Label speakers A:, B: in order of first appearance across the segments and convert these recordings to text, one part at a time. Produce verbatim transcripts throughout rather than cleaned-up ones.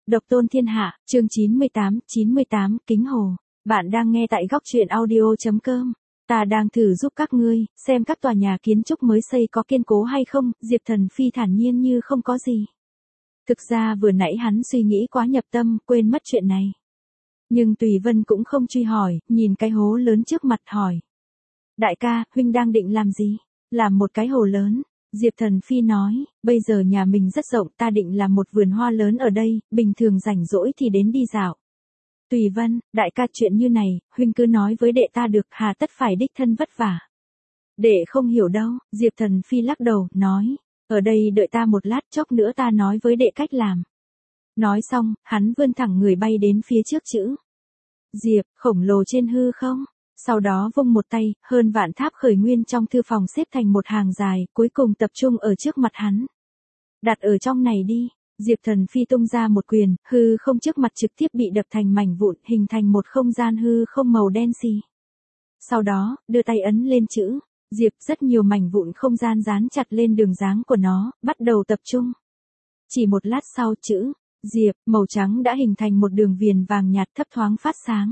A: Độc tôn thiên hạ, chương chín mươi tám, chín mươi tám, Kính Hồ. Bạn đang nghe tại góc truyện audio.com. Ta đang thử giúp các ngươi, xem các tòa nhà kiến trúc mới xây có kiên cố hay không, Diệp Thần Phi thản nhiên như không có gì. Thực ra vừa nãy hắn suy nghĩ quá nhập tâm, quên mất chuyện này. Nhưng Tùy Vân cũng không truy hỏi, nhìn cái hố lớn trước mặt hỏi. Đại ca, huynh đang định làm gì? Làm một cái hồ lớn. Diệp Thần Phi nói, bây giờ nhà mình rất rộng, ta định làm một vườn hoa lớn ở đây, bình thường rảnh rỗi thì đến đi dạo. Tùy Vân, đại ca chuyện như này, huynh cứ nói với đệ ta được, hà tất phải đích thân vất vả. Đệ không hiểu đâu, Diệp Thần Phi lắc đầu, nói, ở đây đợi ta một lát, chốc nữa ta nói với đệ cách làm. Nói xong, hắn vươn thẳng người bay đến phía trước chữ Diệp, khổng lồ trên hư không. Sau đó vung một tay, hơn vạn tháp khởi nguyên trong thư phòng xếp thành một hàng dài, cuối cùng tập trung ở trước mặt hắn. Đặt ở trong này đi, Diệp Thần Phi tung ra một quyền, hư không trước mặt trực tiếp bị đập thành mảnh vụn, hình thành một không gian hư không màu đen xì. Sau đó, đưa tay ấn lên chữ Diệp, rất nhiều mảnh vụn không gian dán chặt lên đường dáng của nó, bắt đầu tập trung. Chỉ một lát sau chữ Diệp, màu trắng đã hình thành một đường viền vàng nhạt thấp thoáng phát sáng.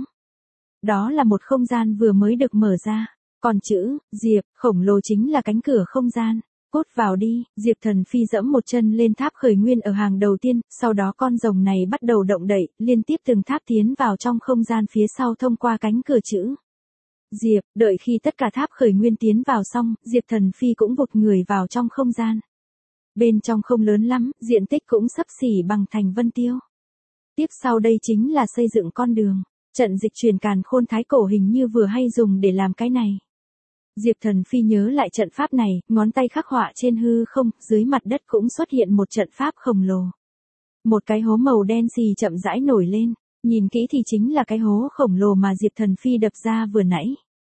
A: Đó là một không gian vừa mới được mở ra. Còn chữ Diệp, khổng lồ chính là cánh cửa không gian. Cốt vào đi, Diệp Thần Phi dẫm một chân lên tháp khởi nguyên ở hàng đầu tiên, sau đó con rồng này bắt đầu động đậy, liên tiếp từng tháp tiến vào trong không gian phía sau thông qua cánh cửa chữ Diệp. Đợi khi tất cả tháp khởi nguyên tiến vào xong, Diệp Thần Phi cũng vụt người vào trong không gian. Bên trong không lớn lắm, diện tích cũng xấp xỉ bằng thành Vân Tiêu. Tiếp sau đây chính là xây dựng con đường. Trận dịch truyền càn khôn thái cổ hình như vừa hay dùng để làm cái này. Diệp Thần Phi nhớ lại trận pháp này, ngón tay khắc họa trên hư không, dưới mặt đất cũng xuất hiện một trận pháp khổng lồ. Một cái hố màu đen xì chậm rãi nổi lên, nhìn kỹ thì chính là cái hố khổng lồ mà Diệp Thần Phi đập ra vừa nãy.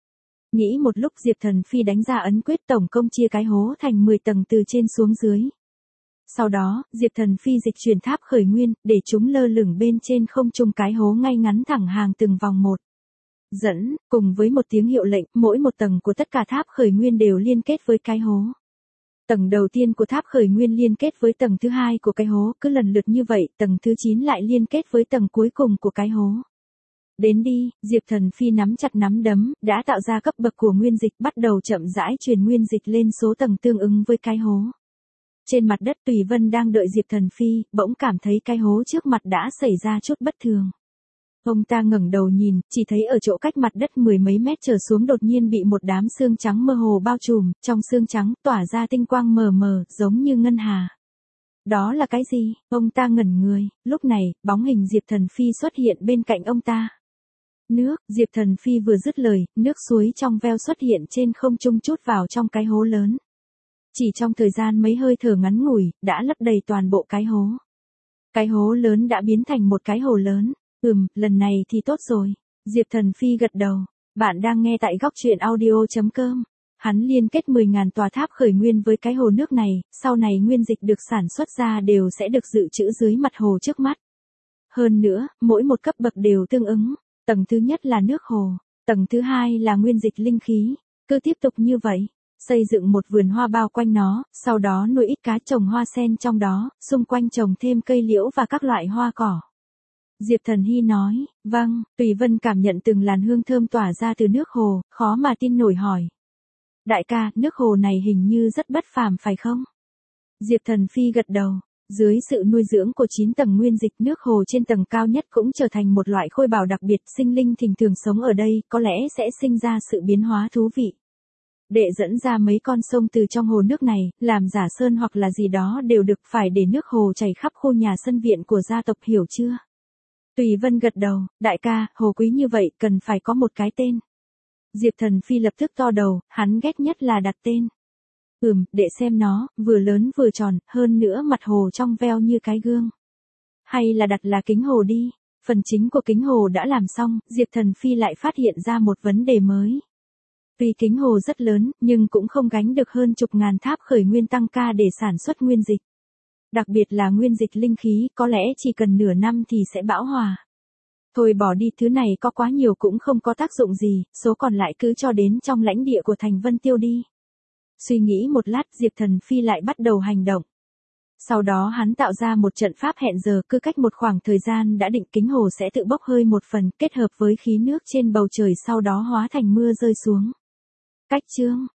A: Nghĩ một lúc Diệp Thần Phi đánh ra ấn quyết tổng công chia cái hố thành mười tầng từ trên xuống dưới. Sau đó, Diệp Thần Phi dịch chuyển tháp khởi nguyên, để chúng lơ lửng bên trên không trung cái hố ngay ngắn thẳng hàng từng vòng một. Dẫn, cùng với một tiếng hiệu lệnh, mỗi một tầng của tất cả tháp khởi nguyên đều liên kết với cái hố. Tầng đầu tiên của tháp khởi nguyên liên kết với tầng thứ hai của cái hố, cứ lần lượt như vậy, tầng thứ chín lại liên kết với tầng cuối cùng của cái hố. Đến đi, Diệp Thần Phi nắm chặt nắm đấm, đã tạo ra cấp bậc của nguyên dịch, bắt đầu chậm rãi truyền nguyên dịch lên số tầng tương ứng với cái hố. Trên mặt đất Tùy Vân đang đợi Diệp Thần Phi, bỗng cảm thấy cái hố trước mặt đã xảy ra chút bất thường. Ông ta ngẩng đầu nhìn, chỉ thấy ở chỗ cách mặt đất mười mấy mét trở xuống đột nhiên bị một đám xương trắng mơ hồ bao trùm, trong xương trắng tỏa ra tinh quang mờ mờ, giống như ngân hà. Đó là cái gì? Ông ta ngẩn người, lúc này, bóng hình Diệp Thần Phi xuất hiện bên cạnh ông ta. Nước, Diệp Thần Phi vừa dứt lời, nước suối trong veo xuất hiện trên không trung chút vào trong cái hố lớn. Chỉ trong thời gian mấy hơi thở ngắn ngủi, đã lấp đầy toàn bộ cái hố. Cái hố lớn đã biến thành một cái hồ lớn. Ừm, lần này thì tốt rồi. Diệp Thần Phi gật đầu. Bạn đang nghe tại góc truyện audio.com. Hắn liên kết mười nghìn tòa tháp khởi nguyên với cái hồ nước này, sau này nguyên dịch được sản xuất ra đều sẽ được dự trữ dưới mặt hồ trước mắt. Hơn nữa, mỗi một cấp bậc đều tương ứng. Tầng thứ nhất là nước hồ, tầng thứ hai là nguyên dịch linh khí. Cứ tiếp tục như vậy. Xây dựng một vườn hoa bao quanh nó, sau đó nuôi ít cá trồng hoa sen trong đó, xung quanh trồng thêm cây liễu và các loại hoa cỏ. Diệp Thần Hy nói, vâng, Tùy Vân cảm nhận từng làn hương thơm tỏa ra từ nước hồ, khó mà tin nổi hỏi. Đại ca, nước hồ này hình như rất bất phàm phải không? Diệp Thần Phi gật đầu, dưới sự nuôi dưỡng của chín tầng nguyên dịch, nước hồ trên tầng cao nhất cũng trở thành một loại khôi báu đặc biệt, sinh linh thỉnh thường sống ở đây, có lẽ sẽ sinh ra sự biến hóa thú vị. Đệ dẫn ra mấy con sông từ trong hồ nước này, làm giả sơn hoặc là gì đó đều được, phải để nước hồ chảy khắp khu nhà sân viện của gia tộc, hiểu chưa? Tùy Vân gật đầu, đại ca, hồ quý như vậy, cần phải có một cái tên. Diệp Thần Phi lập tức to đầu, hắn ghét nhất là đặt tên. Ừm, để xem nó, vừa lớn vừa tròn, hơn nữa mặt hồ trong veo như cái gương. Hay là đặt là kính hồ đi. Phần chính của kính hồ đã làm xong, Diệp Thần Phi lại phát hiện ra một vấn đề mới. Tuy kính hồ rất lớn, nhưng cũng không gánh được hơn chục ngàn tháp khởi nguyên tăng ca để sản xuất nguyên dịch. Đặc biệt là nguyên dịch linh khí, có lẽ chỉ cần nửa năm thì sẽ bão hòa. Thôi bỏ đi, thứ này có quá nhiều cũng không có tác dụng gì, số còn lại cứ cho đến trong lãnh địa của thành Vân Tiêu đi. Suy nghĩ một lát, Diệp Thần Phi lại bắt đầu hành động. Sau đó hắn tạo ra một trận pháp hẹn giờ, cứ cách một khoảng thời gian đã định kính hồ sẽ tự bốc hơi một phần, kết hợp với khí nước trên bầu trời sau đó hóa thành mưa rơi xuống. Cách chương